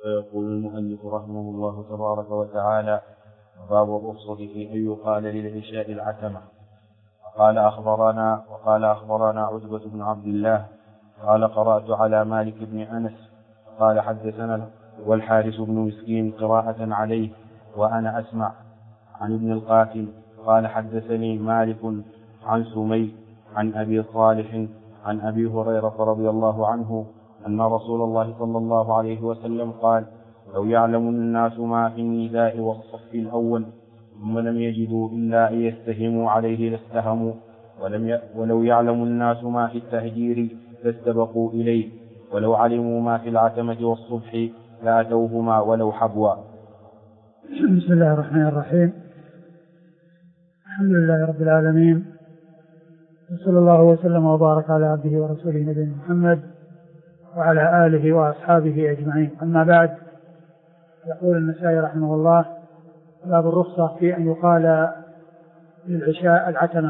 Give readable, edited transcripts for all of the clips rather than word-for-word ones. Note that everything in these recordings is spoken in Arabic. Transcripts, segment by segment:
ويقول المؤلف رحمه الله تبارك وتعالى: باب الرخصة في أن يقال للعشاء العتمة. وقال أخبرنا عتبة بن عبد الله قال قرأت على مالك بن أنس قال حدثنا والحارث بن مسكين قراءة عليه وأنا أسمع عن ابن القاسم قال حدثني مالك عن سمي عن أبي صالح عن أبي هريرة رضي الله عنه أن رسول الله صلى الله عليه وسلم قال: لو يعلم الناس ما في النداء والصف الأول ثم لم يجدوا إلا أن يستهموا عليه لاستهموا، ولو يعلم الناس ما في التهجير لاستبقوا إليه، ولو علموا ما في العتمة والصبح لأتوهما ولو حبوا. بسم الله الرحمن الرحيم. الحمد لله رب العالمين، وصلى الله وسلم وبارك على عبده ورسوله نبينا محمد وعلى آله وأصحابه أجمعين. أما بعد، يقول النسائي رحمه الله: باب الرخصة في أن يقال للعشاء العتمة.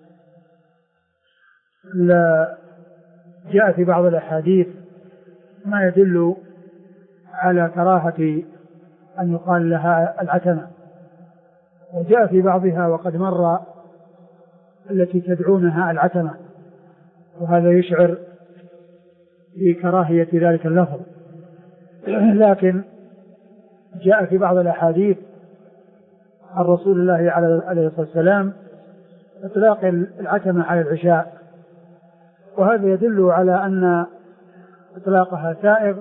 جاء في بعض الأحاديث ما يدل على كراهة أن يقال لها العتمة، وجاء في بعضها وقد مر التي تدعونها العتمة، وهذا يشعر بكراهية ذلك اللفظ. لكن جاء في بعض الأحاديث عن رسول الله عليه الصلاة والسلام إطلاق العتمة على العشاء، وهذا يدل على أن إطلاقها سائغ،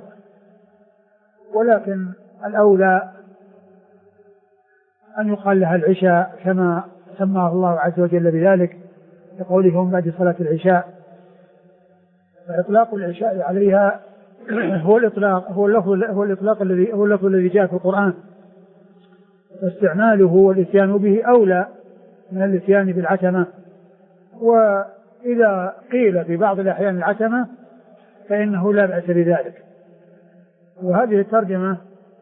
ولكن الأولى أن يقال لها العشاء كما سماه الله عز وجل بذلك بقولهم بعد صلاة العشاء. فإطلاق العشاء عليها هو اللفظ الذي جاء في القرآن، فاستعماله والإتيان به أولى من الإتيان بالعتمة. وإذا قيل في بعض الأحيان العتمة فإنه لا بأس بذلك. وهذه الترجمة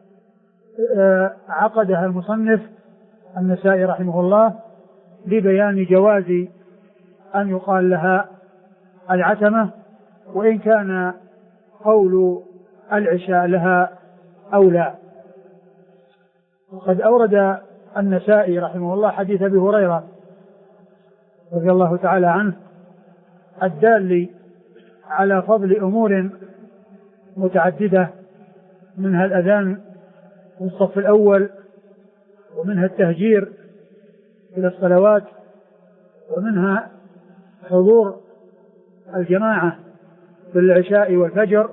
عقدها المصنف النسائي رحمه الله لبيان جواز أن يقال لها العتمة، وإن كان قول العشاء لها أولى. وقد أورد النسائي رحمه الله حديث أبي هريرة رضي الله تعالى عنه الدال على فضل أمور متعددة، منها الأذان والصف الأول، ومنها التهجير إلى الصلوات، ومنها حضور الجماعة في العشاء والفجر.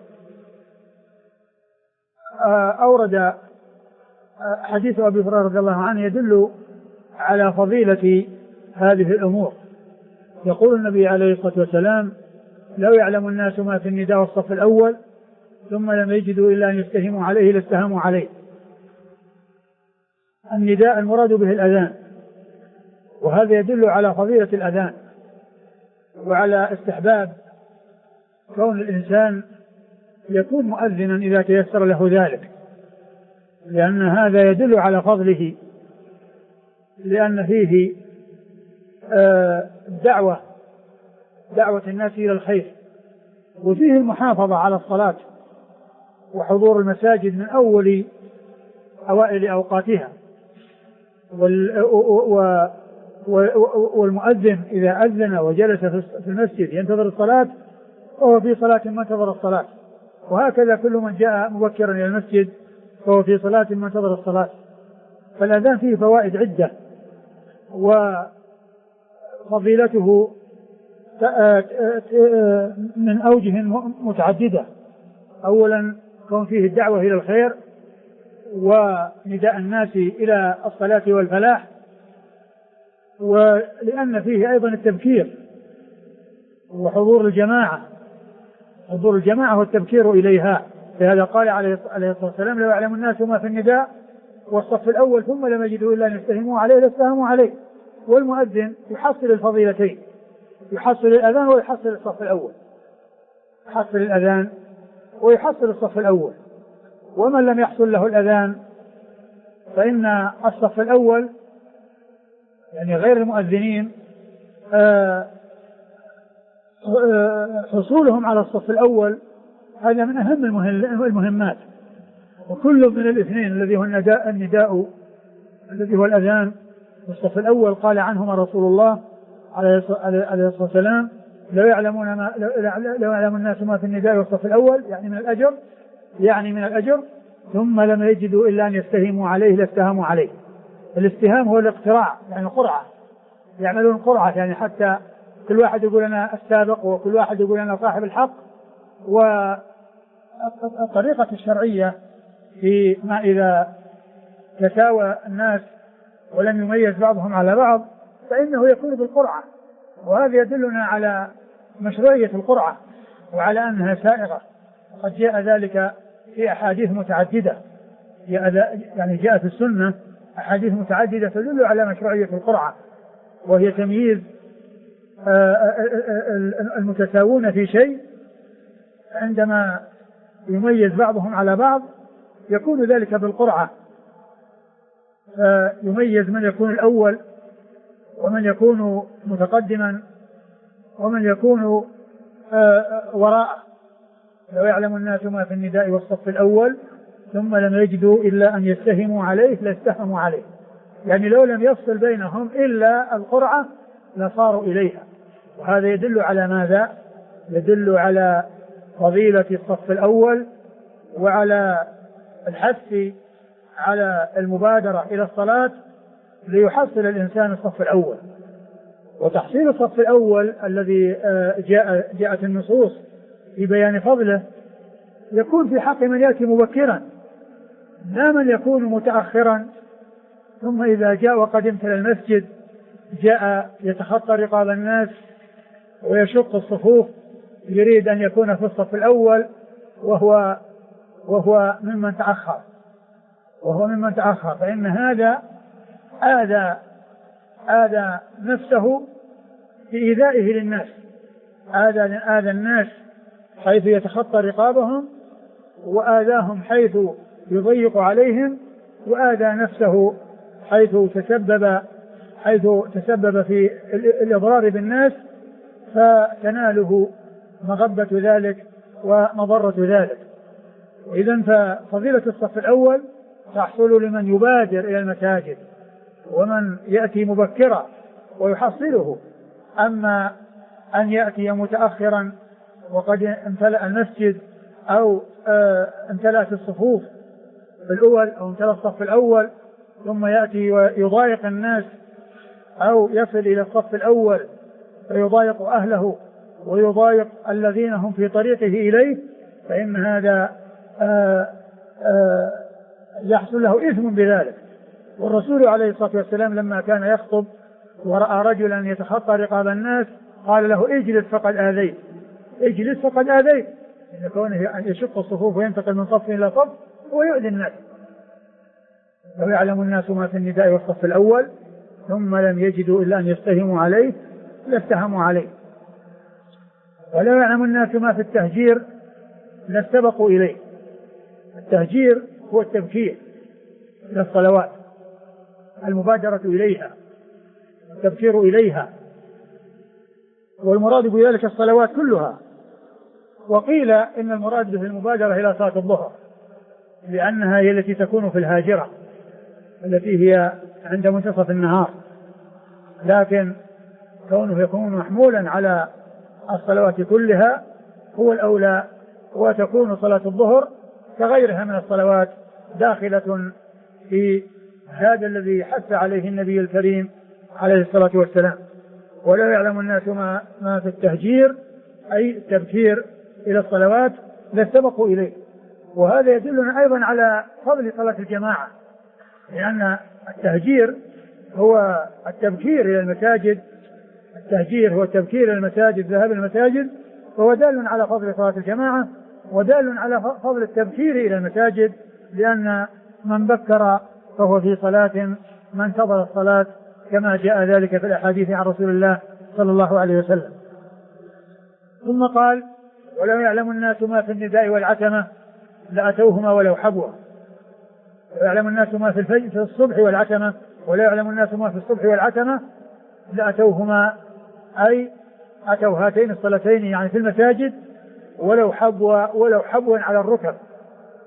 أورد حديث أبي هريرة رضي الله عنه يدل على فضيلة هذه الأمور. يقول النبي عليه الصلاة والسلام: لو يعلم الناس ما في النداء والصف الأول ثم لم يجدوا إلا أن يستهموا عليه لاستهموا عليه. النداء المراد به الأذان، وهذا يدل على فضيلة الأذان وعلى استحباب كون الإنسان يكون مؤذنا إذا تيسر له ذلك، لأن هذا يدل على فضله، لأن فيه دعوة الناس إلى الخير، وفيه المحافظة على الصلاة وحضور المساجد من أوائل أوقاتها. والمؤذن إذا أذن وجلس في المسجد ينتظر الصلاة فهو في صلاة منتظر الصلاة، وهكذا كل من جاء مبكرا إلى المسجد فهو في صلاة منتظر الصلاة. فالأذان فيه فوائد عدة، وفضيلته من أوجه متعددة. أولا كون فيه الدعوة إلى الخير ونداء الناس إلى الصلاة والفلاح، ولأن فيه أيضا التبكير وحضور الجماعة، حضور الجماعة والتبكير إليها. فهذا قال عليه الصلاة والسلام: لو يعلم الناس ما في النداء والصف الأول ثم لم يجدوا إلا أن يستهموا عليه لاستهموا عليه. والمؤذن يحصل الفضيلتين، يحصل الأذان ويحصل الصف الأول، يحصل الأذان ويحصل الصف الأول. ومن لم يحصل له الأذان فإن الصف الأول، يعني غير المؤذنين، حصولهم على الصف الأول هذا من أهم المهمات، وكل من الاثنين الذي هو النداء الذي هو الأذان في الصف الأول قال عنهما رسول الله عليه الصلاة والسلام لو يعلم الناس ما في النداء والصف الأول يعني من الأجر ثم لم يجدوا إلا أن يستهموا عليه لاستهموا عليه. الاستهام هو الاقتراع، يعني قرعة، يعملون قرعة، يعني حتى كل واحد يقول أنا السابق وكل واحد يقول أنا صاحب الحق. والطريقة الشرعية في ما إذا تساوى الناس ولم يميز بعضهم على بعض فإنه يكون بالقرعة، وهذا يدلنا على مشروعية القرعة وعلى أنها سائغة، وقد جاء ذلك في أحاديث متعددة، يعني جاء في السنة أحاديث متعددة تدل على مشروعية القرعة، وهي تمييز المتساوون في شيء عندما يميز بعضهم على بعض يكون ذلك بالقرعة، فيميز من يكون الأول ومن يكون متقدما ومن يكون وراءه. لو يعلم الناس ما في النداء والصف الأول ثم لم يجدوا إلا أن يستهموا عليه لاستهموا عليه، يعني لو لم يفصل بينهم إلا القرعة لصاروا إليها. وهذا يدل على ماذا؟ يدل على فضيلة الصف الأول وعلى الحث على المبادرة إلى الصلاة ليحصل الإنسان الصف الأول. وتحصيل الصف الأول الذي جاءت النصوص في بيان فضله يكون في حق من يأتي مبكرا، لا من يكون متأخرا ثم إذا جاء وقد امتلأ المسجد جاء يتخطى رقاب الناس ويشق الصفوف، يريد أن يكون في الصف الأول وهو ممن تأخر، فإن هذا آذى نفسه بإيذائه للناس، آذى الناس حيث يتخطى رقابهم، وآذاهم حيث يضيق عليهم، وآذى نفسه حيث تسبب في الإضرار بالناس، فتناله مغبة ذلك ومضرة ذلك. إذن ففضيلة الصف الأول تحصل لمن يبادر إلى المساجد ومن يأتي مبكرا ويحصله. أما أن يأتي متأخرا وقد امتلأ المسجد أو امتلأت الصفوف الأول أو امتلأ الصف الأول ثم يأتي ويضايق الناس أو يصل إلى الصف الأول فيضايق أهله ويضايق الذين هم في طريقه إليه، فإن هذا يحصل له إثم بذلك. والرسول عليه الصلاة والسلام لما كان يخطب ورأى رجلا يتخطى رقاب الناس قال له اجلس فقد آذيت، إن كونه يشق الصفوف وينتقل من صف إلى صف ويؤذي الناس. لو يعلم الناس ما في النداء والصف الأول ثم لم يجدوا إلا أن يستهموا عليه لاستهموا عليه. ولو يعلم الناس ما في التهجير لاستبقوا إليه. التهجير هو التبكير إلى الصلوات، المبادرة إليها، التبكير إليها، والمراد بذلك الصلوات كلها. وقيل إن المراد به المبادرة إلى صلاة الظهر لأنها هي التي تكون في الهاجرة التي هي عند منتصف النهار، لكن كونه يكون محمولا على الصلوات كلها هو الأولى، وتكون صلاة الظهر كغيرها من الصلوات داخلة في هذا الذي حث عليه النبي الكريم عليه الصلاة والسلام. ولا يعلم الناس ما في التهجير أي التبكير إلى الصلوات لاستبقوا إليه. وهذا يدلنا أيضا على فضل صلاة الجماعة، لأن التهجير هو التبكير إلى المساجد، التهجير هو التبكير إلى المساجد، ذهاب المساجد، فهو دال على فضل صلاة الجماعة ودال على فضل التبكير إلى المساجد، لأن من بكر فهو في صلاة ما انتظر الصلاة كما جاء ذلك في الأحاديث عن رسول الله صلى الله عليه وسلم. ثم قال ولو يعلم الناس ما في النداء والعتمة لأتوهما ولو حبوا. ويعلم الناس ما في الصبح والعتمة، ولا يعلم الناس ما في الصبح والعتمة لأتوهما، أي أتوا هاتين الصلاتين يعني في المساجد ولو حبوا على الركب،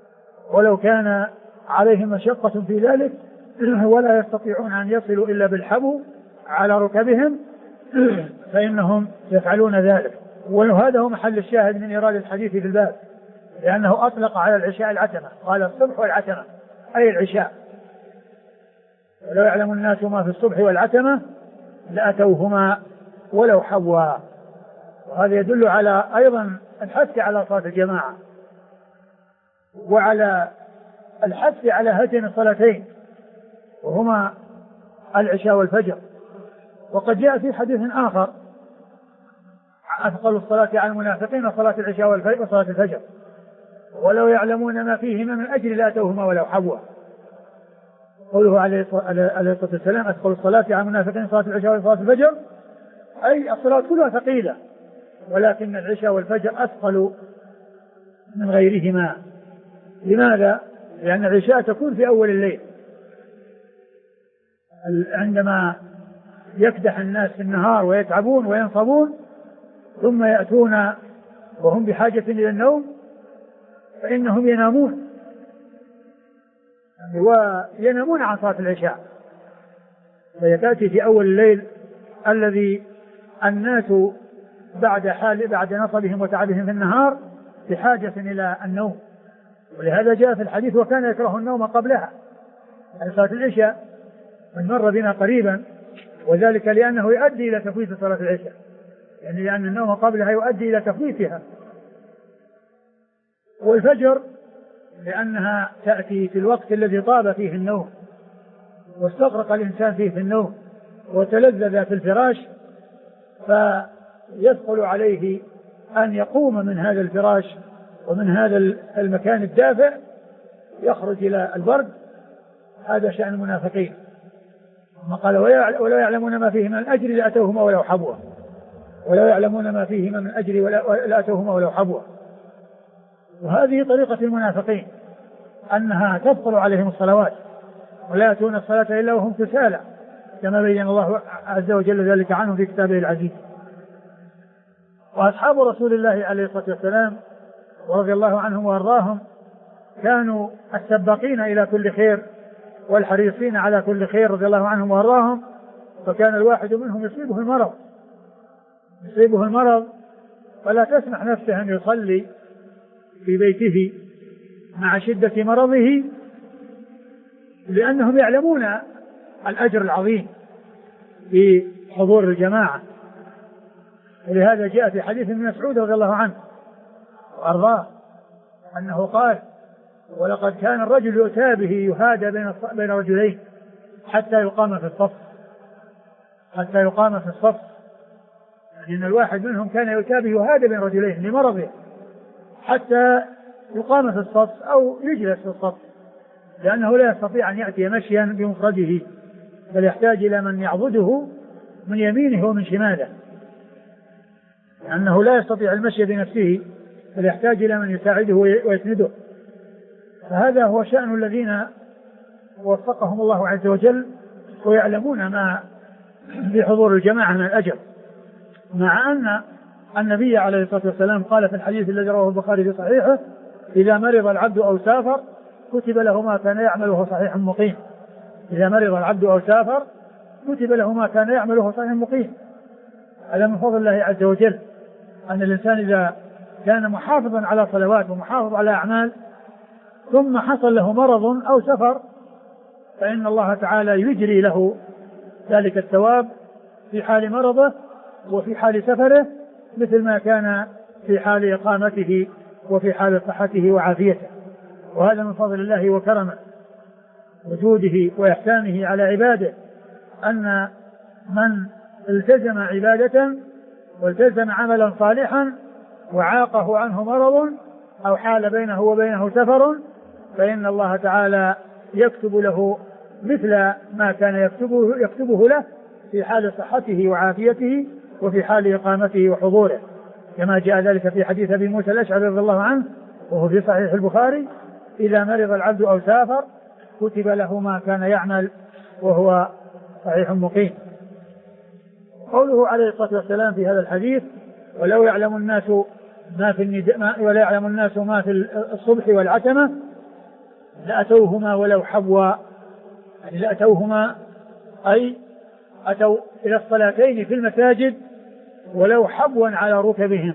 ولو كان عليهم مشقة في ذلك ولا يستطيعون أن يصلوا إلا بالحبو على ركبهم فإنهم يفعلون ذلك. وهذا هو محل الشاهد من إيراد الحديث في الباب، لأنه أطلق على العشاء العتمة، قال الصبح والعتمة أي العشاء. ولو يعلم الناس ما في الصبح والعتمة لأتوهما ولو حبوا. وهذا يدل على أيضا الحث على صلاة الجماعة وعلى الحث على هاتين الصلاتين وهما العشاء والفجر. وقد جاء في حديث آخر أثقل الصلاة على المنافقين صلاة العشاء وصلاة الفجر ولو يعلمون ما فيهما من أجل لأتوهما ولو حبوا. قوله عليه الصلاة والسلام أثقل الصلاة على المنافقين صلاة العشاء وصلاة الفجر، أي الصلاة كلها ثقيلة، ولكن العشاء والفجر أثقل من غيرهما. لماذا؟ لأن العشاء تكون في أول الليل عندما يكدح الناس في النهار ويتعبون وينصبون، ثم يأتون وهم بحاجة إلى النوم فإنهم ينامون وينامون عن صلاة العشاء. فهي تأتي في أول الليل الذي الناس بعد نصبهم وتعبهم في النهار بحاجة إلى النوم. ولهذا جاء في الحديث وكان يكره النوم قبلها عن صلاة العشاء، من مر بنا قريبا، وذلك لأنه يؤدي إلى تفويت صلاة العشاء، يعني لأن النوم قبلها يؤدي إلى تفويتها. والفجر لأنها تأتي في الوقت الذي طاب فيه النوم واستغرق الإنسان فيه في النوم وتلذذ في الفراش، فيثقل عليه أن يقوم من هذا الفراش ومن هذا المكان الدافئ يخرج إلى البرد. هذا شأن المنافقين. ثم قال ولو يعلمون ما فيه من الأجر لأتوهما ولو حبوا، ولو يعلمون ما فيهما من الأجر لأتوهما ولو حبوا. وهذه طريقة المنافقين أنها تثقل عليهم الصلوات ولا يأتون الصلاة إلا وهم كسالى، كما بين الله عز وجل ذلك عنهم في كتابه العزيز. وأصحاب رسول الله عليه الصلاة والسلام ورضي الله عنهم وأرضاهم كانوا السباقين إلى كل خير والحريصين على كل خير رضي الله عنهم وأرضاهم. فكان الواحد منهم يصيبه المرض فلا تسمح نفسه أن يصلي في بيته مع شدة مرضه، لأنهم يعلمون الأجر العظيم في حضور الجماعة. ولهذا جاء في حديث ابن مسعود رضي الله عنه وأرضاه أنه قال ولقد كان الرجل يؤتى به يهادى بين رجلين حتى يقام في الصف، لأن الواحد منهم كان يؤتى به يهادى بين رجلين لمرضه حتى يقام في الصف أو يجلس في الصف، لأنه لا يستطيع أن يأتي مشيا بمفرده بل يحتاج إلى من يعضده من يمينه ومن شماله، لأنه لا يستطيع المشي بنفسه بل يحتاج إلى من يساعده ويسنده. فهذا هو شأن الذين وفقهم الله عز وجل ويعلمون ما بحضور الجماعة من الأجر، مع أن النبي عليه الصلاة والسلام قال في الحديث الذي رواه البخاري في صحيحه إذا مرض العبد أو سافر كتب له ما كان يعمله صحيح مقيم. إذا مرض العبد أو سافر كتب له ما كان يعمله صحيح مقيم. هذا من فضل الله عز وجل أن الإنسان إذا كان محافظا على صلوات ومحافظ على أعمال ثم حصل له مرض أو سفر فإن الله تعالى يجري له ذلك الثواب في حال مرضه وفي حال سفره مثل ما كان في حال إقامته وفي حال صحته وعافيته. وهذا من فضل الله وكرمه وجوده وإحسانه على عباده أن من التزم عبادة والتزم عملا صالحا وعاقه عنه مرض أو حال بينه وبينه سفر فإن الله تعالى يكتب له مثل ما كان يكتبه له في حال صحته وعافيته وفي حال إقامته وحضوره، كما جاء ذلك في حديث أبي موسى الأشعري رضي الله عنه وهو في صحيح البخاري إذا مرض العبد أو سافر كتب له ما كان يعمل وهو صحيح مقيم. قوله عليه الصلاة والسلام في هذا الحديث ولو يعلم الناس ما في الصبح والعتمة لأتوهما ولو حبوا، يعني لأتوهما أي أتوا إلى الصلاتين في المساجد ولو حبوا على ركبهم.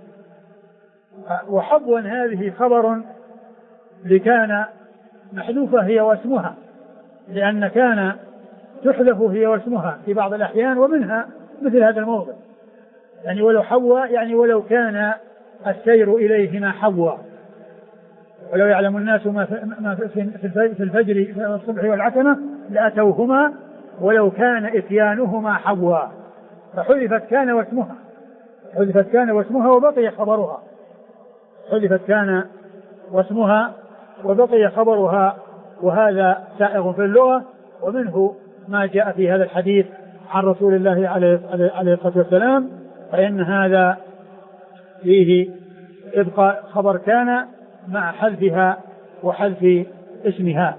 وحبوا هذه خبر لكان محذوفة هي واسمها، لأن كان تحذف هي واسمها في بعض الأحيان، ومنها مثل هذا الموضع، يعني ولو حبوا يعني ولو كان السير إليهما حبوا، ولو يعلم الناس ما في الفجر في الصبح والعتمة لأتوهما ولو كان إتيانهما حبوا، فحذفت كان واسمها، حذفت كان واسمها وبقي خبرها، حذفت كان واسمها وبقي خبرها، وهذا سائغ في اللغة، ومنه ما جاء في هذا الحديث عن رسول الله عليه الصلاة والسلام، فإن هذا فيه إبقاء خبر كان مع حذفها وحذف اسمها.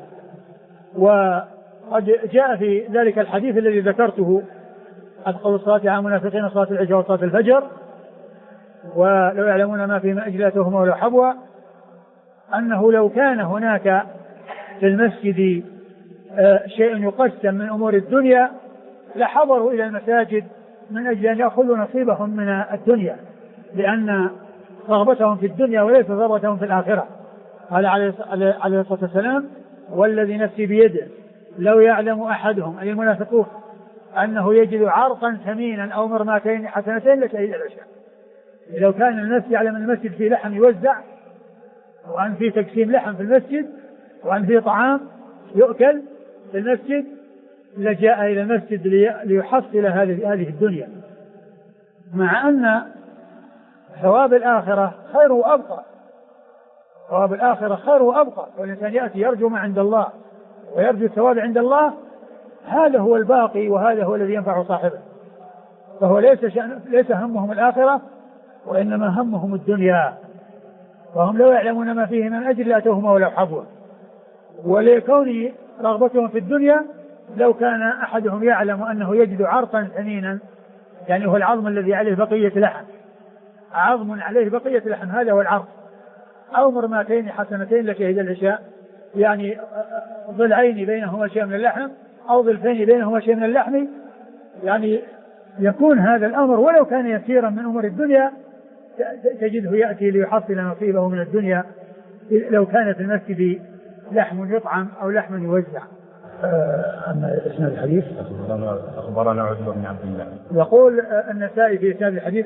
وقد جاء في ذلك الحديث الذي ذكرته أثقل الصلاة على المنافقين صلاة العشاء وصلاة الفجر، ولو يعلمون ما في أجلاتهم ولو حبوا، أنه لو كان هناك في المسجد شيء يقسم من أمور الدنيا لحضروا إلى المساجد من أجل أن يأخذوا نصيبهم من الدنيا، لأن رغبتهم في الدنيا وليس رغبتهم في الآخرة. قال عليه الصلاة والسلام: والذي نفسي بيده لو يعلم أحدهم أي المنافقون أنه يجد عرقا ثمينا أو مرماتين حسنتين لشهد العشاء. لو كان الناس يعلم المسجد فيه لحم يوزع، وأن فيه تقسيم لحم في المسجد، وأن فيه طعام يؤكل في المسجد، لجاء إلى المسجد ليحصل هذه الدنيا، مع أن ثواب الآخرة خير وأبقى، ثواب الآخرة خير وأبقى، والإنسان يأتي يرجو ما عند الله ويرجو الثواب عند الله، هذا هو الباقي وهذا هو الذي ينفع صاحبه. فهو ليس همهم الآخرة، وإنما همهم الدنيا، وهم لو يعلمون ما فيه من أجل لأتوهما ولو حبوا. ولكون رغبتهم في الدنيا لو كان أحدهم يعلم أنه يجد عرقا ثمينا، يعني هو العظم الذي عليه بقية لحم، عظم عليه بقية لحم، هذا هو العرق، أو مرماتين حسنتين لشهد العشاء، يعني ضلعين بينهما شيء من اللحم أو ضلفين بينهما شيء من اللحم، يعني يكون هذا الأمر ولو كان يسيرا من أمور الدنيا تجده يأتي ليحصل نصيبه من الدنيا لو كان في المسجد لحم يطعم أو لحم يوزع. أما اسم الحديث أخبرنا عتبة بن عبد الله. يقول النسائي في إسناد الحديث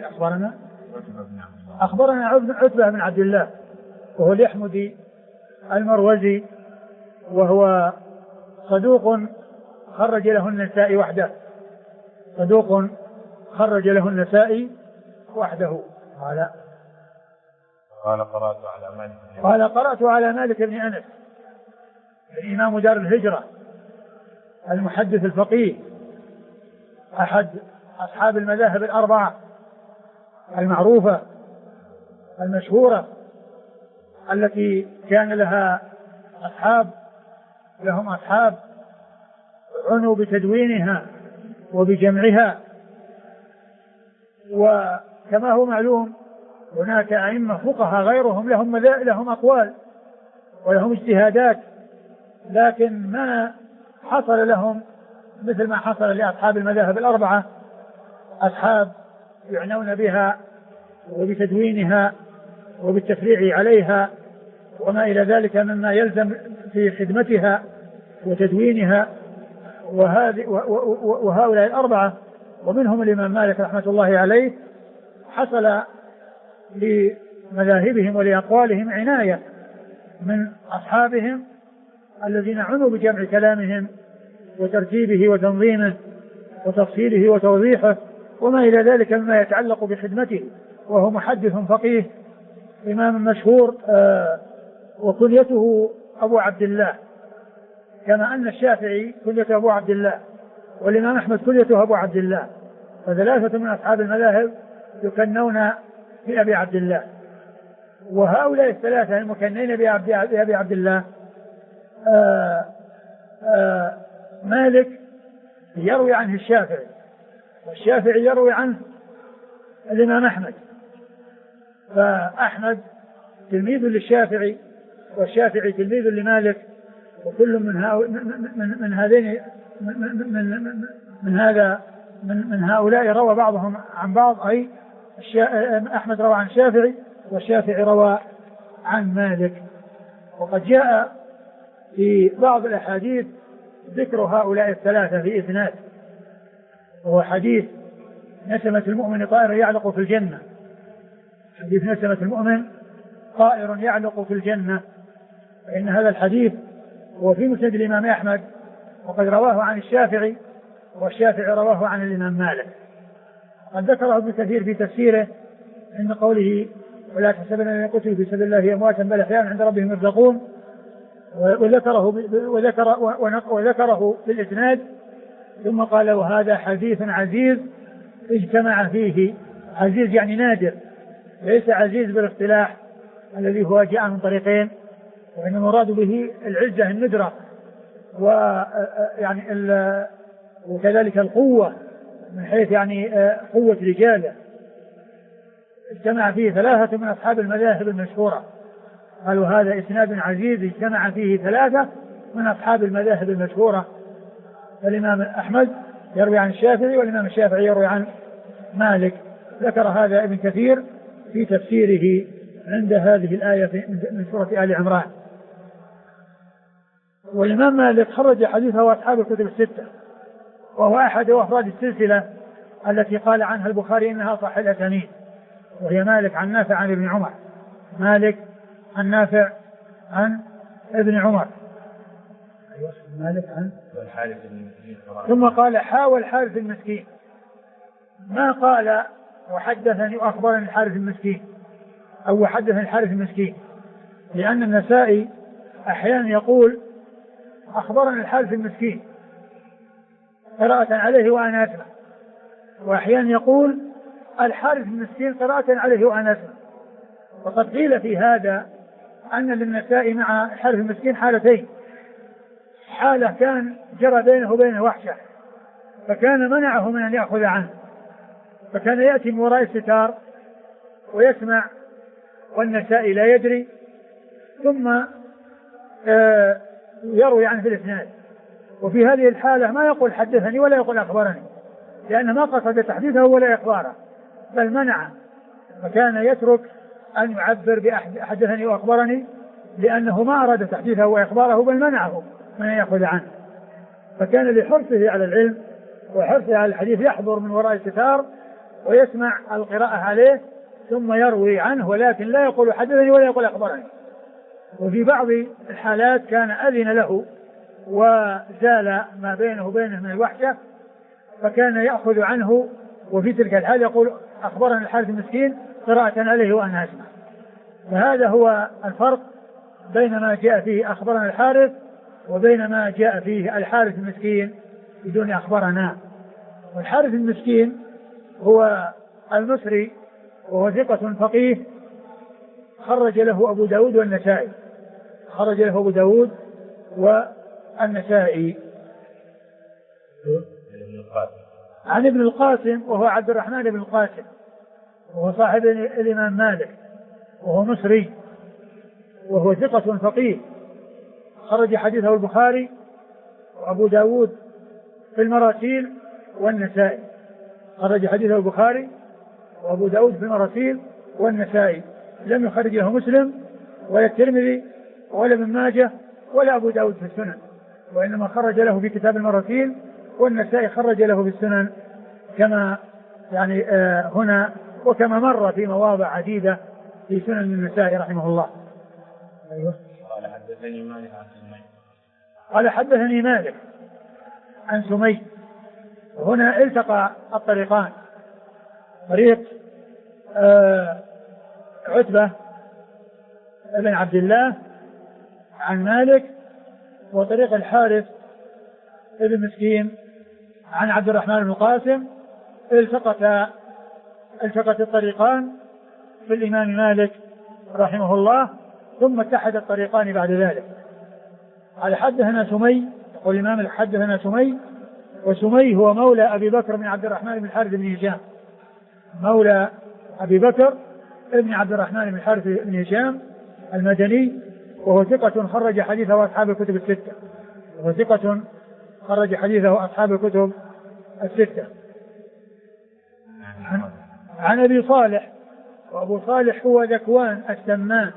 أخبرنا عتبة بن عبد الله، وهو اليحمدي المروزي، وهو صدوق خرج له النسائي وحده، صدوق خرج له النسائي وحده. قال قرأت على مالك بن أنس الإمام دار الهجرة المحدث الفقيه أحد أصحاب المذاهب الأربعة المعروفة المشهورة التي كان لها أصحاب، لهم أصحاب عنوا بتدوينها وبجمعها. وكما هو معلوم هناك أئمة فقهاء غيرهم لهم أقوال ولهم اجتهادات، لكن ما حصل لهم مثل ما حصل لأصحاب المذاهب الأربعة، أصحاب يعنون بها وبتدوينها وبالتفريع عليها وما إلى ذلك مما يلزم في خدمتها وتدوينها. وهؤلاء الأربعة ومنهم الإمام مالك رحمة الله عليه حصل لمذاهبهم ولأقوالهم عناية من أصحابهم الذين عنوا بجمع كلامهم وترتيبه وتنظيمه وتفصيله وتوضيحه وما إلى ذلك مما يتعلق بخدمته. وهو محدث فقيه إمام مشهور، وكنيته أبو عبد الله، كما أن الشافعي كنيته أبو عبد الله، والإمام أحمد كنيته أبو عبد الله، فثلاثة من أصحاب المذاهب يكنون بأبي عبد الله. وهؤلاء الثلاثة المكنين بأبي عبد الله مالك يروي عنه الشافعي، والشافعي يروي عنه الإمام أحمد، فأحمد تلميذ للشافعي، والشافعي تلميذ لمالك، وكل من هذين من هؤلاء روى بعضهم عن بعض، أي أحمد روى عن الشافعي والشافعي روى عن مالك. وقد جاء في بعض الأحاديث ذكر هؤلاء الثلاثة في إسناد، وهو حديث نسمة المؤمن طائر يعلق في الجنة، حديث نسمة المؤمن طائر يعلق في الجنة، فإن هذا الحديث هو في مسند الإمام أحمد، وقد رواه عن الشافعي، والشافعي رواه عن الإمام مالك. قد ذكره ابن كثير في تفسيره عند قوله ولا تحسبن الذين قتلوا في سبيل الله أمواتا بل أحياء عند ربهم يرزقون، وذكره بالإسناد، ثم قال وهذا حديث عزيز اجتمع فيه، عزيز يعني نادر، ليس عزيز بالاصطلاح الذي هو جاء من طريقين، وإنما مراد به العزة الندرة، ويعني وكذلك القوة من حيث يعني قوة رجاله. اجتمع فيه ثلاثة من أصحاب المذاهب المشهورة، قالوا هذا إسناد عزيز اجتمع فيه ثلاثة من أصحاب المذاهب المشهورة، الإمام أحمد يروي عن الشافعي، والإمام الشافعي يروي عن مالك. ذكر هذا ابن كثير في تفسيره عند هذه الآية من سورة آل عمران. والإمام مالك خرج حديثه وأصحاب الكتب الستة، وهو أحد أفراد السلسلة التي قال عنها البخاري إنها صح الأسانيد، وهي مالك عن نافع عن ابن عمر، مالك عن نافع عن ابن عمر، مالك عن ثم قال حاول الحارث المسكين، ما قال وحدثني وأخبرني الحارث المسكين أو حدثني الحارث المسكين، لأن النسائي أحيانا يقول أخبرني الحارث المسكين قراءة عليه وأنا أسمع، وأحيانا يقول الحارث المسكين قراءة عليه وأنا أسمع. وقد قيل في هذا أن للنسائي مع الحارث المسكين حالتين، حالة كان جرى بينه وبين وحشة فكان منعه من أن يأخذ عنه، فكان يأتي من وراء الستار ويسمع والنسائي لا يدري، ثم يروي عنه في الإسناد. وفي هذه الحالة ما يقول حدثني ولا يقول أخبرني، لأن ما قصد تحديثه ولا إخباره، بل منعه، فكان يترك أن يعبر بحدثني وأخبرني، لأنه ما أراد تحديثه وإخباره، بل منعه من أن يأخذ عنه. فكان لحرصه على العلم وحرصه على الحديث يحضر من وراء الستار ويسمع القراءة عليه ثم يروي عنه، ولكن لا يقول حدثني ولا يقول أخبرني. وفي بعض الحالات كان أذن له وزال ما بينه وبينه من الوحشة، فكان يأخذ عنه، وفي تلك الحال يقول أخبرنا الحارث المسكين قراءة عليه وأنا أسمع. فهذا هو الفرق بين ما جاء فيه أخبرنا الحارث وبين ما جاء فيه الحارث المسكين بدون أخبرنا. والحارث المسكين هو المصري، وهو ثقة فقيه، خرج له أبو داود والنسائي، خرج له أبو داود والنسائي. عن ابن القاسم وهو عبد الرحمن بن القاسم، وهو صاحب الإمام مالك، وهو مصري، وهو ثقة فقيه، خرج حديثه البخاري وأبو داود في المراسيل والنسائي، خرج حديثه البخاري وأبو داود في المراسيل والنسائي، لم يخرج له مسلم ولا الترمذي ولا ابن ماجه ولا أبو داود في السنن، وإنما خرج له في كتاب المراسيل، والنسائي خرج له في السنن كما يعني هنا، وكما مر في مواضع عديدة في سنن النسائي رحمه الله. أيوه. قال حدثني مالك عن سمي. قال حدثني مالك عن سمي. هنا التقى الطريقان، طريق عتبة بن عبد الله عن مالك، وطريق الحارث بن مسكين عن عبد الرحمن بن القاسم. التقت الطريقان في الإمام مالك رحمه الله، ثم اتحد الطريقان بعد ذلك. قال حدثنا سمي، يقول الإمام حدثنا سمي، وسمي هو مولى أبي بكر بن عبد الرحمن بن الحارث بن هشام، مولى أبي بكر ابن عبد الرحمن بن الحارث بن هشام المدني، وهو ثقة خرج حديثه أصحاب الكتب الستة، وهو ثقة خرج حديثه أصحاب الكتب الستة. عن أبي صالح، وأبو صالح هو ذكوان السمان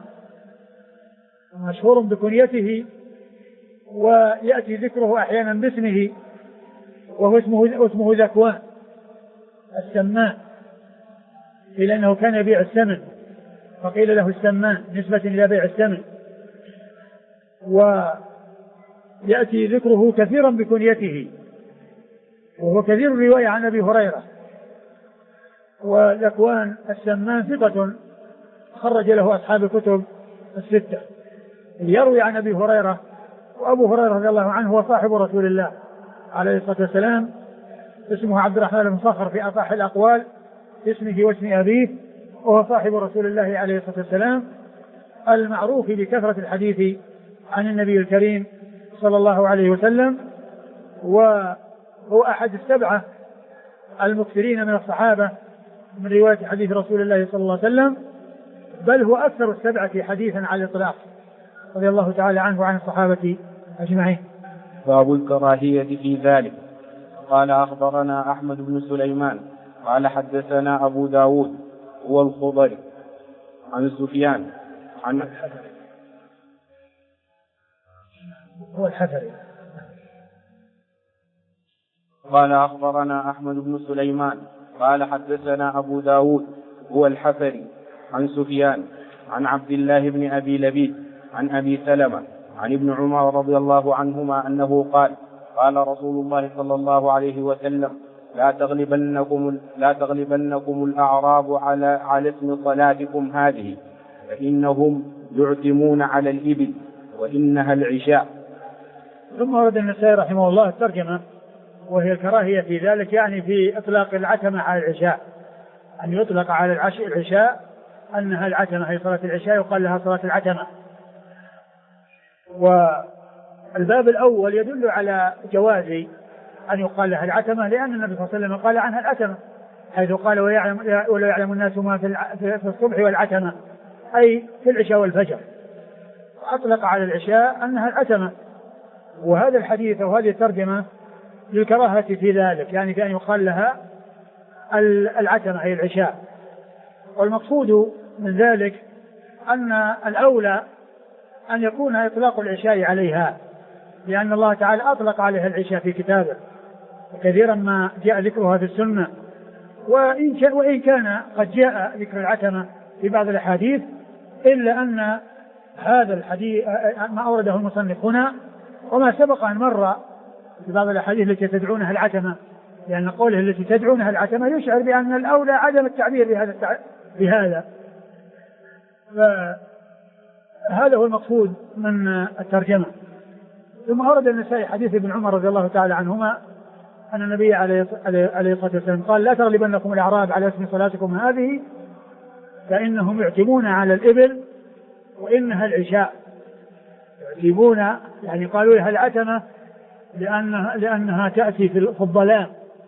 مشهور بكنيته، ويأتي ذكره أحيانا باسمه، وهو اسمه ذكوان السمان، إلا أنه كان يبيع السمن فقيل له السمان نسبة إلى بيع السمن. ويأتي ذكره كثيرا بكنيته، وهو كثير الرواية عن أبي هريرة. وذكوان السمان ثقة خرج له أصحاب الكتب الستة، يروي عن أبي هريرة، وأبو هريرة رضي الله عنه هو صاحب رسول الله عليه الصلاة والسلام، اسمه عبد الرحمن بن صخر في أصح الأقوال، اسمه واسم أبيه، وهو صاحب رسول الله عليه الصلاة والسلام المعروف بكثرة الحديث عن النبي الكريم صلى الله عليه وسلم، وهو أحد السبعة المكثرين من الصحابة من رواية حديث رسول الله صلى الله عليه وسلم، بل هو أكثر السبعة حديثا على الإطلاق رضي الله تعالى عنه وعن الصحابة أجمعين. باب الكراهية في ذلك. قال أخبرنا أحمد بن سليمان قال حدثنا أبو داود هو الخضري عن سفيان عن هو الحفري. قال أخبرنا أحمد بن سليمان قال حدثنا أبو داود هو الحفري عن سفيان عن عبد الله بن أبي لبيد عن أبي سلمة عن ابن عمر رضي الله عنهما أنه قال قال رسول الله صلى الله عليه وسلم لا تغلبنكم الأعراب على اسم صلاتكم هذه، فإنهم يعتمون على الإبل وإنها العشاء. ثم ورد النسائي رحمه الله الترجمة، وهي الكراهية في ذلك، يعني في إطلاق العتمة على العشاء، أن يطلق على العشاء أنها العتمة، هي صلاة العشاء يقال لها صلاة العتمة. والباب الأول يدل على جواز أن يقال لها العتمة، لأن النبي صلى الله عليه وسلم قال عنها العتمة، حيث قال ولا يعلم الناس ما في الصبح والعتمة، أي في العشاء والفجر، أطلق على العشاء أنها العتمة. وهذا الحديث وهذه الترجمة للكراهة في ذلك، يعني في أن يقال لها العتمة أي العشاء. والمقصود من ذلك أن الأولى أن يكون إطلاق العشاء عليها، لأن الله تعالى أطلق عليها العشاء في كتابه، وكثيرا ما جاء ذكرها في السنة، وإن كان قد جاء ذكر العتمة في بعض الأحاديث، إلا أن هذا الحديث ما أورده المصنف هنا وما سبق أن مر في بعض الأحاديث التي تدعونها العتمة، لأن قوله التي تدعونها العتمة يشعر بأن الأولى عدم التعبير بهذا. فهذا هو المقصود من الترجمة. ثم أورد النسائي حديث ابن عمر رضي الله تعالى عنهما أن النبي عليه الصلاة والسلام قال لا تغلبنكم الأعراب على اسم صلاتكم هذه، فإنهم يعتمون على الإبل وإنها العشاء. يعتمون يعني قالوا لها العتمة لأنها تأتي في الظلام،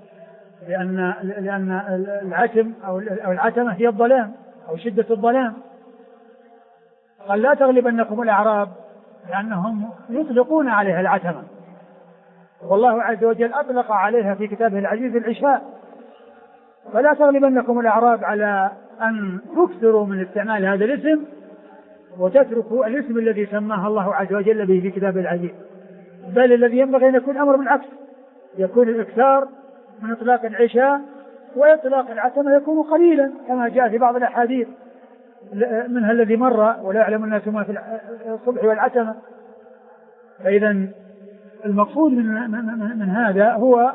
لأن العتم أو العتمة هي الظلام أو شدة الظلام. قال لا تغلبنكم الأعراب لأنهم يطلقون عليها العتمة، والله عز وجل أطلق عليها في كتابه العزيز العشاء. فلا تغلبنكم الأعراب على أن تكثروا من استعمال هذا الاسم وتتركوا الاسم الذي سماه الله عز وجل به في كتابه العزيز، بل الذي ينبغي أن يكون أمر بالعكس، يكون الإكثار من إطلاق العشاء، وإطلاق العتمة يكون قليلا كما جاء في بعض الأحاديث منها الذي مر ولا يعلم الناس ما في الصبح والعتمة. فإذا المقصود من هذا هو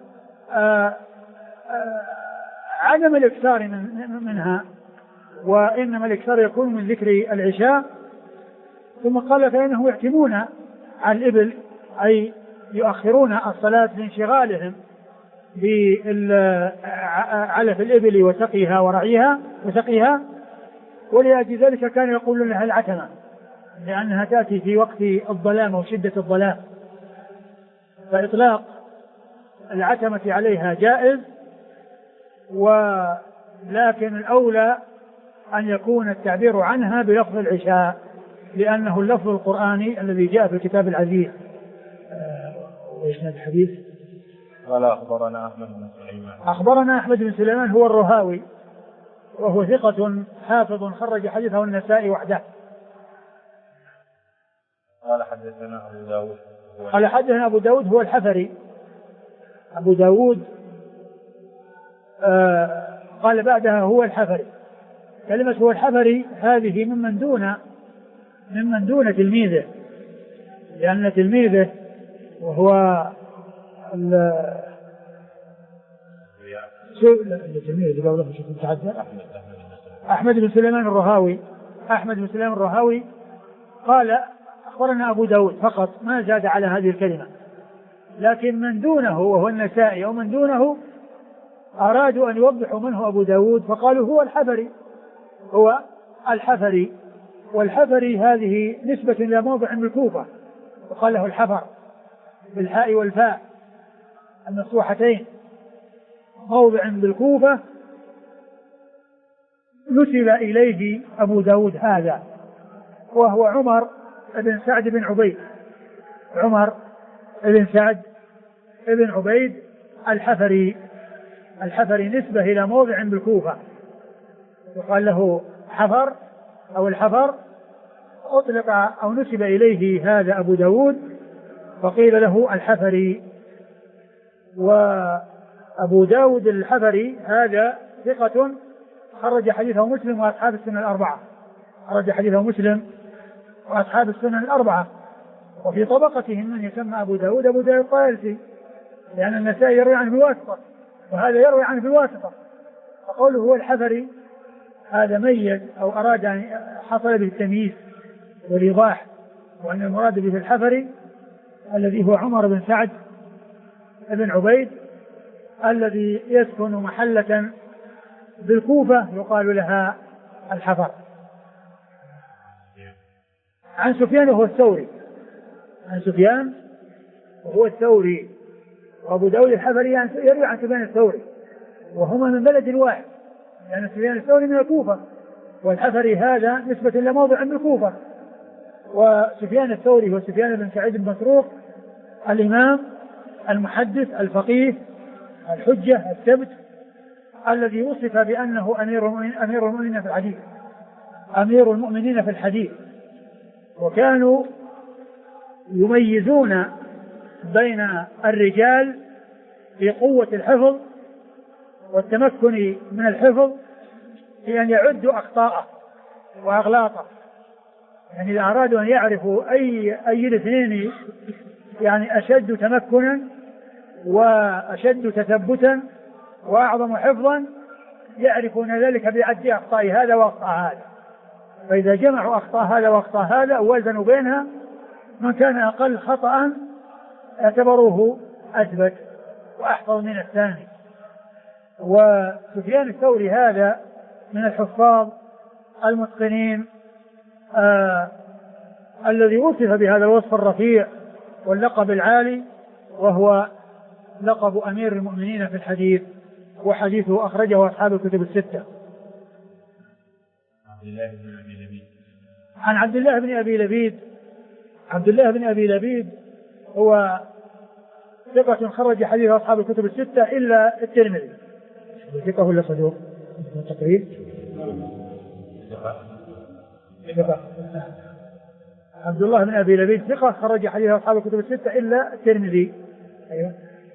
عدم الإكثار منها، وإنما الإكثار يكون من ذكر العشاء. ثم قال فإنهم يحتمون على الإبل، أي يؤخرون الصلاة لانشغالهم بعلف الإبل وسقيها ورعيها وسقيها، ولأجل ذلك كانوا يقولون لها العتمة لأنها تأتي في وقت الظلام وشدة الظلام. فإطلاق العتمة عليها جائز، ولكن الأولى أن يكون التعبير عنها بلفظ العشاء، لأنه اللفظ القرآني الذي جاء في الكتاب العزيز. وإيش الحديث؟ قال أخبرنا أحمد بن سليمان. أخبرنا أحمد بن سليمان هو الرهاوي وهو ثقة حافظ خرج حديثه النسائي وحده. قال حدثنا أبو داود. قال حدثنا أبو داود هو الحفري. أبو داود قال بعدها هو الحفري. كلمة هو الحفري هذه ممن دون تلميذه، لأن تلميذه وهو أحمد بن سليمان الرهاوي. أحمد بن سليمان الرهاوي قال أخبرنا أبو داود فقط، ما زاد على هذه الكلمة. لكن من دونه وهو النسائي ومن دونه أرادوا أن يوضحوا من هو أبو داود فقالوا هو الحفري. هو الحفري، والحفري هذه نسبة إلى موضع بالكوفة وقال له الحفر بالحاء والفاء المفتوحتين، موضع بالكوفة نسب إليه أبو داود هذا، وهو عمر بن سعد بن عبيد. عمر بن سعد بن عبيد الحفري. الحفري نسبة إلى موضع بالكوفة وقال له حفر أو الحفر، أطلق أو نسب إليه هذا أبو داود فقيل له الحفري. وأبو داود الحفري هذا ثقة خرج حديثه مسلم وأصحاب السنن الأربعة. خرج حديثه مسلم وأصحاب السنن الأربعة. وفي طبقتهم من يسمى أبو داود الطيالسي، لأن النسائي يروي عنه بالواسطة وهذا يروي عنه بالواسطة. فقوله هو الحفري هذا ميز أو أراد أن حصل به التمييز والإيضاح، وأن المراد به الحفري الذي هو عمر بن سعد بن عبيد الذي يسكن محلة بالكوفة يقال لها الحفر. عن سفيان وهو الثوري. عن سفيان وهو الثوري. وأبو داود الحفري يروي عن سفيان الثوري وهما من بلد واحد، لأن سفيان الثوري من الكوفة والحفري هذا نسبة إلى موضع من الكوفة. وسفيان الثوري هو سفيان بن سعيد بن مسروق الإمام المحدث الفقيه الحجة الثبت الذي وصف بأنه أمير المؤمنين في الحديث. أمير المؤمنين في الحديث. وكانوا يميزون بين الرجال في قوة الحفظ والتمكن من الحفظ في أن يعدوا أخطاءه وأغلاطه. يعني إذا أرادوا أن يعرفوا أي الاثنين يعني أشد تمكنا وأشد تثبتا وأعظم حفظا يعرفون ذلك بعد أخطاء هذا وأخطاء هذا. فإذا جمعوا أخطاء هذا وأخطاء هذا ووزنوا بينها من كان أقل خطأ اعتبروه أثبت وأحفظ من الثاني. وسفيان الثوري هذا من الحفاظ المتقنين الذي وصف بهذا الوصف الرفيع واللقب العالي، وهو لقب أمير المؤمنين في الحديث، وحديثه أخرجه أصحاب الكتب الستة. عن عبد الله بن أبي لبيد. عبد الله بن أبي لبيد هو ثقة خرج حديث أصحاب الكتب الستة إلا الترمذي. ثقة ولا صدوق؟ تقريب ثقة. عبد الله بن أبي لبيد ثقة خرج حديث أصحاب الكتب الستة إلا الترمذي. أيوة.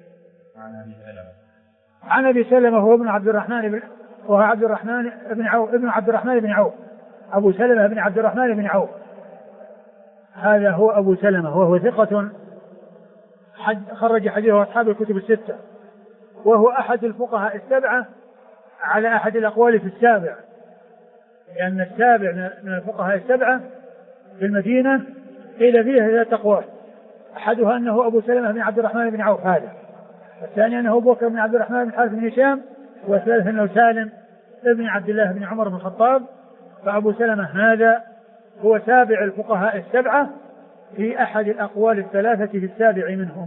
عن أبي سلمة هو ابن عبد الرحمن وهو عبد الرحمن بن عوف ابن عبد الرحمن بن عوف. أبو سلمة بن عبد الرحمن بن عوف هذا هو أبو سلمة، وهو ثقة خرج حديثه أصحاب الكتب الستة، وهو أحد الفقهاء السبعة على أحد الأقوال في السابع، لأن السابع من الفقهاء السبعة في المدينة قيل فيه ذات أقوال، أحدها أنه أبو سلمة بن عبد الرحمن بن عوف هذا، والثاني أنه أبو بكر بن عبد الرحمن بن حارث بن هشام، والثالث أنه سالم ابن عبد الله بن عمر بن الخطاب. فأبو سلمة هذا هو سابع الفقهاء السبعة في أحد الأقوال الثلاثة في السابع منهم.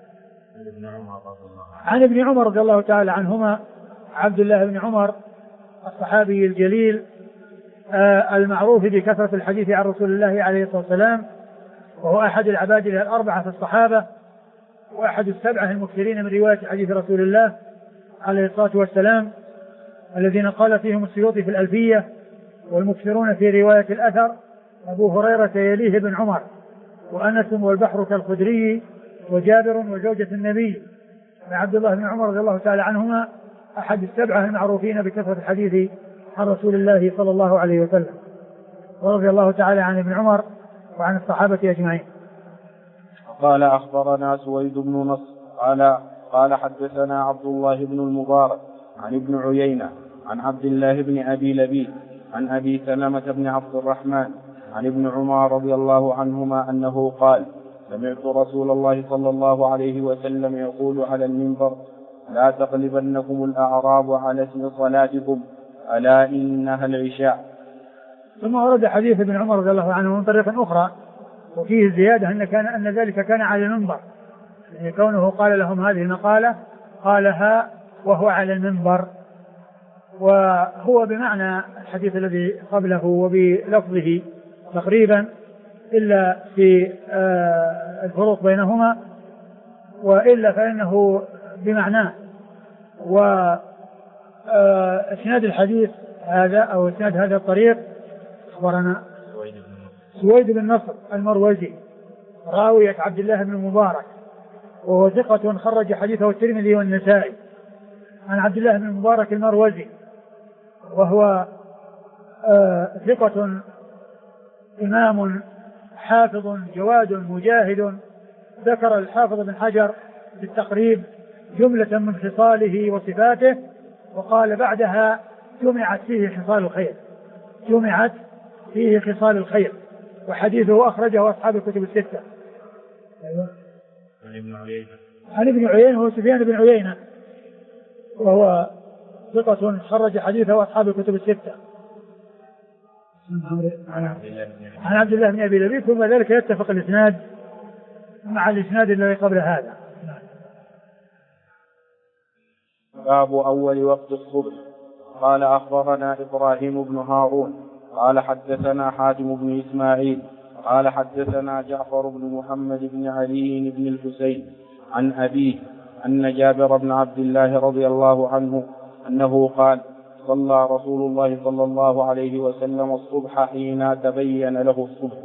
عن ابن عمر رضي الله تعالى عنهما، عبد الله بن عمر الصحابي الجليل المعروف بكثرة الحديث عن رسول الله عليه الصلاة والسلام، وهو أحد العباد الأربعة في الصحابة، وأحد السبعة المكثرين من رواية حديث رسول الله عليه الصلاة والسلام، الذين قال فيهم السيوطي في الألفية: والمكثرون في رواية الأثر أبو هريرة يليه بن عمر، وأنس والبحر كالخدري، وجابر وزوجة النبي. عبد الله بن عمر رضي الله تعالى عنهما أحد السبعة المعروفين بكثرة الحديث عن رسول الله صلى الله عليه وسلم، ورضي الله تعالى عن ابن عمر وعن الصحابة أجمعين. قال أخبرنا سويد بن نصر قال حدثنا عبد الله بن المبارك عن ابن عيينة عن عبد الله بن أبي لبيد عن أبي سلمة بن عبد الرحمن عن ابن عمر رضي الله عنهما أنه قال: سمعت رسول الله صلى الله عليه وسلم يقول على المنبر: لا تغلبنكم الأعراب على اسم صلاتكم، ألا إنها العشاء. ثم ورد حديث ابن عمر رضي الله عنه من طريق أخرى، وفيه الزيادة أن ذلك كان على المنبر، يعني كونه قال لهم هذه المقالة قالها وهو على المنبر، وهو بمعنى الحديث الذي قبله وبلفظه تقريبا، إلا في الفروق بينهما، وإلا فإنه بمعناه. وإسناد الحديث هذا أو إسناد هذا الطريق أخبرنا سويد بن نصر المروزي راوية عبد الله بن المبارك، وهو ثقة خرج حديثه الترمذي والنسائي، عن عبد الله بن المبارك المروزي، وهو ثقة إمام حافظ جواد مجاهد. ذكر الحافظ بن حجر في التقريب جملة من خصاله وصفاته، وقال بعدها: جمعت فيه خصال الخير، جمعت فيه خصال الخير، وحديثه أخرجه أصحاب الكتب الستة. عن ابن عيينة هو سفيان بن عيينة، وهو ثقة خرج حديثه أصحاب الكتب الستة. عن عبد الله بن أبي لبيد، ثم ذلك يتفق الإسناد مع الإسناد الذي قبل هذا. باب أول وقت الصبح. قال أخبرنا إبراهيم بن هارون قال حدثنا حاتم بن إسماعيل قال حدثنا جعفر بن محمد بن علي بن الحسين عن أبيه أن جابر بن عبد الله رضي الله عنه أنه قال: صلى رسول الله صلى الله عليه وسلم الصبح حين تبين له الصبح.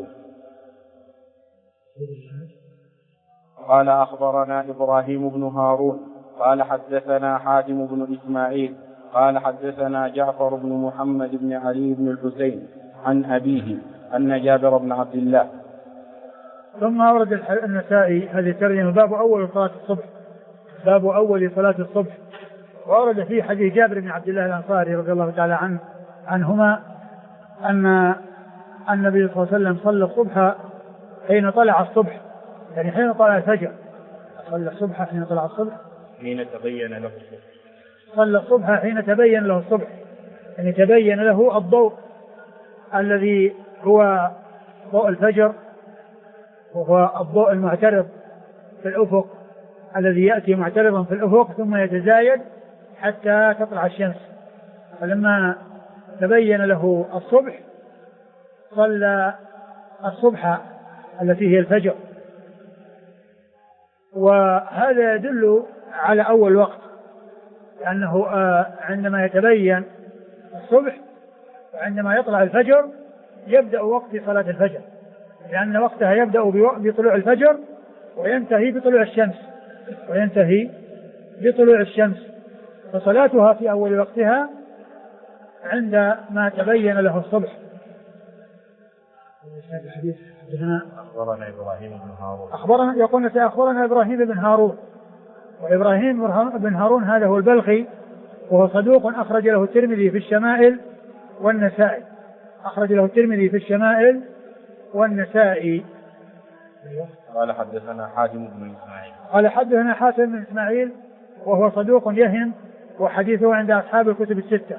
قال أخبرنا إبراهيم بن هارون قال حدثنا حاتم بن إسماعيل قال حدثنا جعفر بن محمد بن علي بن الحسين عن أبيه أن جابر بن عبد الله. ثم أورد النسائي هذه الترجمة: باب أول صلاة الصبح، باب أول صلاة الصبح. وأورد فيه حديث جابر بن عبد الله الأنصاري رضي الله تعالى عنهما أن النبي صلى الله عليه وسلم صلى الصبح حين طلع الصبح، يعني حين طلع الفجر. صلى الصبح حين طلع الصبح، حين تبين له الصبح. صلى الصبح حين تبين له الصبح، يعني تبين له الضوء الذي هو ضوء الفجر، وهو الضوء المعترض في الأفق، الذي يأتي معترضا في الأفق ثم يتزايد حتى تطلع الشمس. فلما تبين له الصبح صلى الصبح التي هي الفجر. وهذا يدل على أول وقت، لأنه عندما يتبين الصبح وعندما يطلع الفجر يبدأ وقت صلاة الفجر، لأن وقتها يبدأ بطلوع الفجر وينتهي بطلوع الشمس، فصلاتها في أول وقتها عندما تبين له الصبح. أخبرنا إبراهيم بن هارون. أخبرنا إبراهيم بن هارون، وإبراهيم بن هارون هذا هو البلخي، وهو صدوق أخرج له الترمذي في الشمائل والنسائي. قال حدثنا حاتم بن إسماعيل وهو صدوق يهم، وحديثه عند أصحاب الكتب الستة.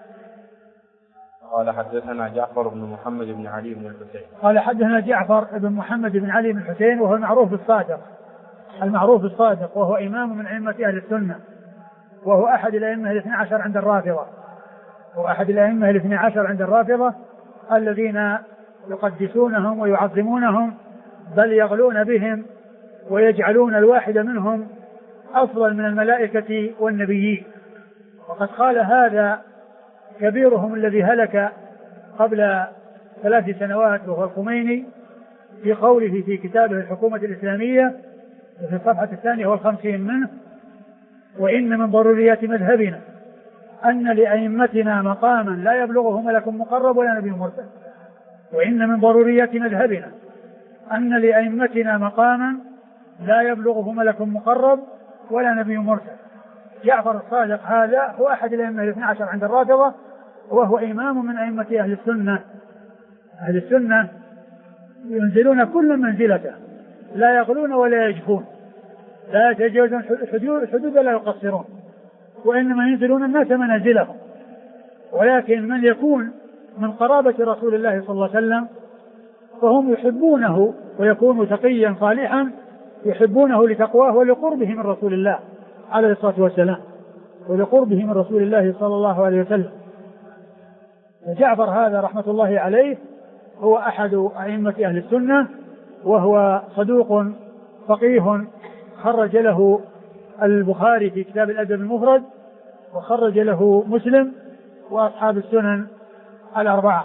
قال حدثنا جعفر بن محمد بن علي بن الحسين. قال حدثنا جعفر بن محمد بن علي بن الحسين، وهو المعروف بالصادق، وهو إمام من أئمة أهل السنة، وهو أحد الأئمة الاثني عشر عند الرافضة، الذين يقدسونهم ويعظمونهم، بل يغلون بهم ويجعلون الواحد منهم أفضل من الملائكة والنبيين. وقد قال هذا كبيرهم الذي هلك قبل 3 سنوات وهو الخميني في قوله في كتابه الحكومة الإسلامية في الصفحة 52 منه: وإن من ضروريات مذهبنا أن لأئمتنا مقاما لا يبلغه ملك مقرب ولا نبي مرسل. وإن من ضروريات مذهبنا أن لأئمتنا مقاما لا يبلغه ملك مقرب ولا نبي مرسل. جعفر الصادق هذا هو أحد الأئمة 12 عند الرافضة، وهو إمام من أئمة أهل السنة. أهل السنة ينزلون كل منزلته، لا يغلون ولا يجفون، لا يتجاوزون الحدود ولا يقصرون، وإنما ينزلون الناس منازلهم. ولكن من يكون من قرابة رسول الله صلى الله عليه وسلم فهم يحبونه، ويكون تقيا صالحا يحبونه لتقواه ولقربه من رسول الله عليه الصلاة والسلام، ولقربه من رسول الله صلى الله عليه وسلم. جعفر هذا رحمة الله عليه هو أحد أئمة أهل السنة، وهو صدوق فقيه خرج له البخاري في كتاب الأدب المفرد، وخرج له مسلم وأصحاب السنن الأربعة.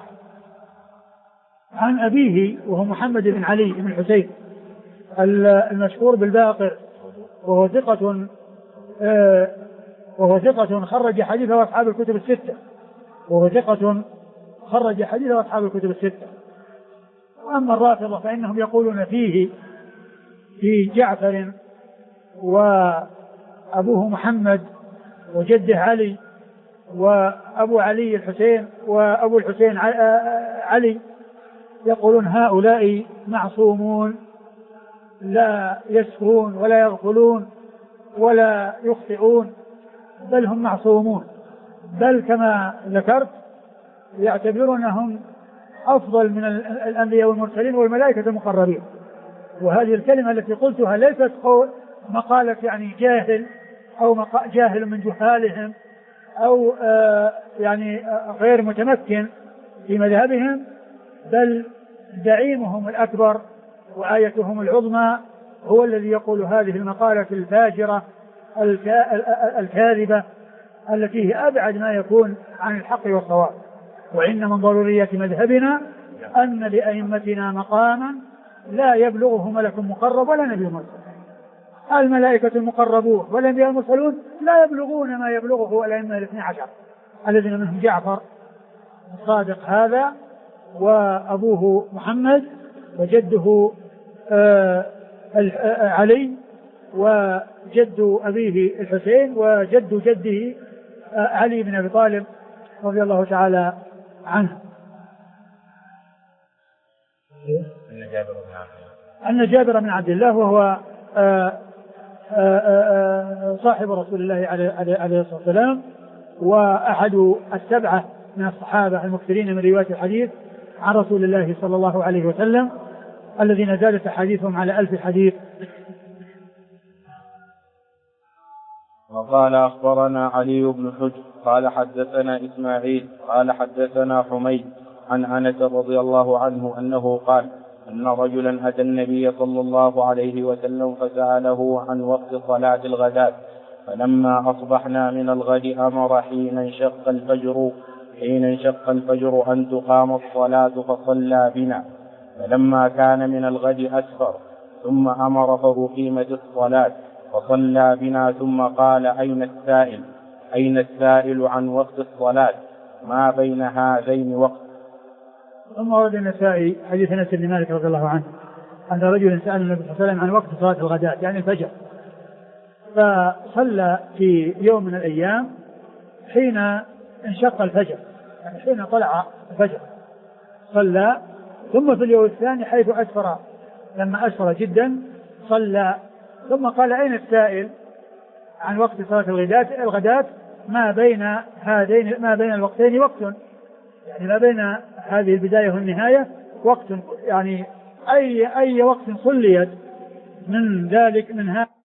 عن أبيه وهو محمد بن علي بن الحسين المشهور بالباقر، وهو ثقة خرج حديثه أصحاب الكتب الستة، وأما الرافضة فإنهم يقولون فيه في جعفر وأبوه محمد وجده علي وأبو علي الحسين وأبو الحسين علي، يقولون هؤلاء معصومون لا يسهون ولا يغفلون ولا يخطئون، بل هم معصومون، بل كما ذكرت يعتبرونهم أفضل من الأنبياء والمرسلين والملائكة المقربين. وهذه الكلمة التي قلتها ليست مقالة يعني جاهل أو جاهل من جهالهم أو يعني غير متمكن في مذهبهم، بل زعيمهم الأكبر وآيتهم العظمى هو الذي يقول هذه المقالة الفاجرة الكاذبة التي هي أبعد ما يكون عن الحق والصواب. وإن من ضروريات مذهبنا أن لأئمتنا مقاما لا يبلغه ملك مقرب ولا نبي مرسل. الملائكة المقربون والأنبياء المرسلون لا يبلغون ما يبلغه الأئمة 12 الذين منهم جعفر الصادق هذا، وأبوه محمد، وجده علي، وجد أبيه الحسين، وجد جده علي بن أبي طالب رضي الله تعالى عنه. أن جابر بن عبد الله وهو صاحب رسول الله عليه الصلاة والسلام، وأحد السبعة من الصحابة المكثرين من رواية الحديث عن رسول الله صلى الله عليه وسلم، الذين زادت حديثهم على 1000 حديث. وقال أخبرنا علي بن حجر قال حدثنا إسماعيل قال حدثنا حميد عن أنس رضي الله عنه أنه قال أن رجلا أتى النبي صلى الله عليه وسلم فسأله عن وقت صلاة الغداة، فلما أصبحنا من الغد أمر حين انشق الفجر أن تقام الصلاة فصلى بنا، فلما كان من الغد أسفر ثم أمر فأقيمت الصلاة فصلى بنا، ثم قال أين السائل عن وقت الصلاة ما بين هذين وقت. ثم ورد النسائي حديث أنس بن مالك رضي الله عنه أن رجلا سأل النبي صلى الله عليه وسلم عن وقت صلاة الغداة يعني الفجر، فصلى في يوم من الأيام حين انشق الفجر، يعني حين طلع الفجر صلى، ثم في اليوم الثاني حيث أسفر، لما أسفر جدا صلى، ثم قال أين السائل عن وقت صلاة الغداة ما بين الوقتين وقت، يعني ما بين هذه البداية والنهاية وقت، يعني أي وقت صليت من ذلك من هذا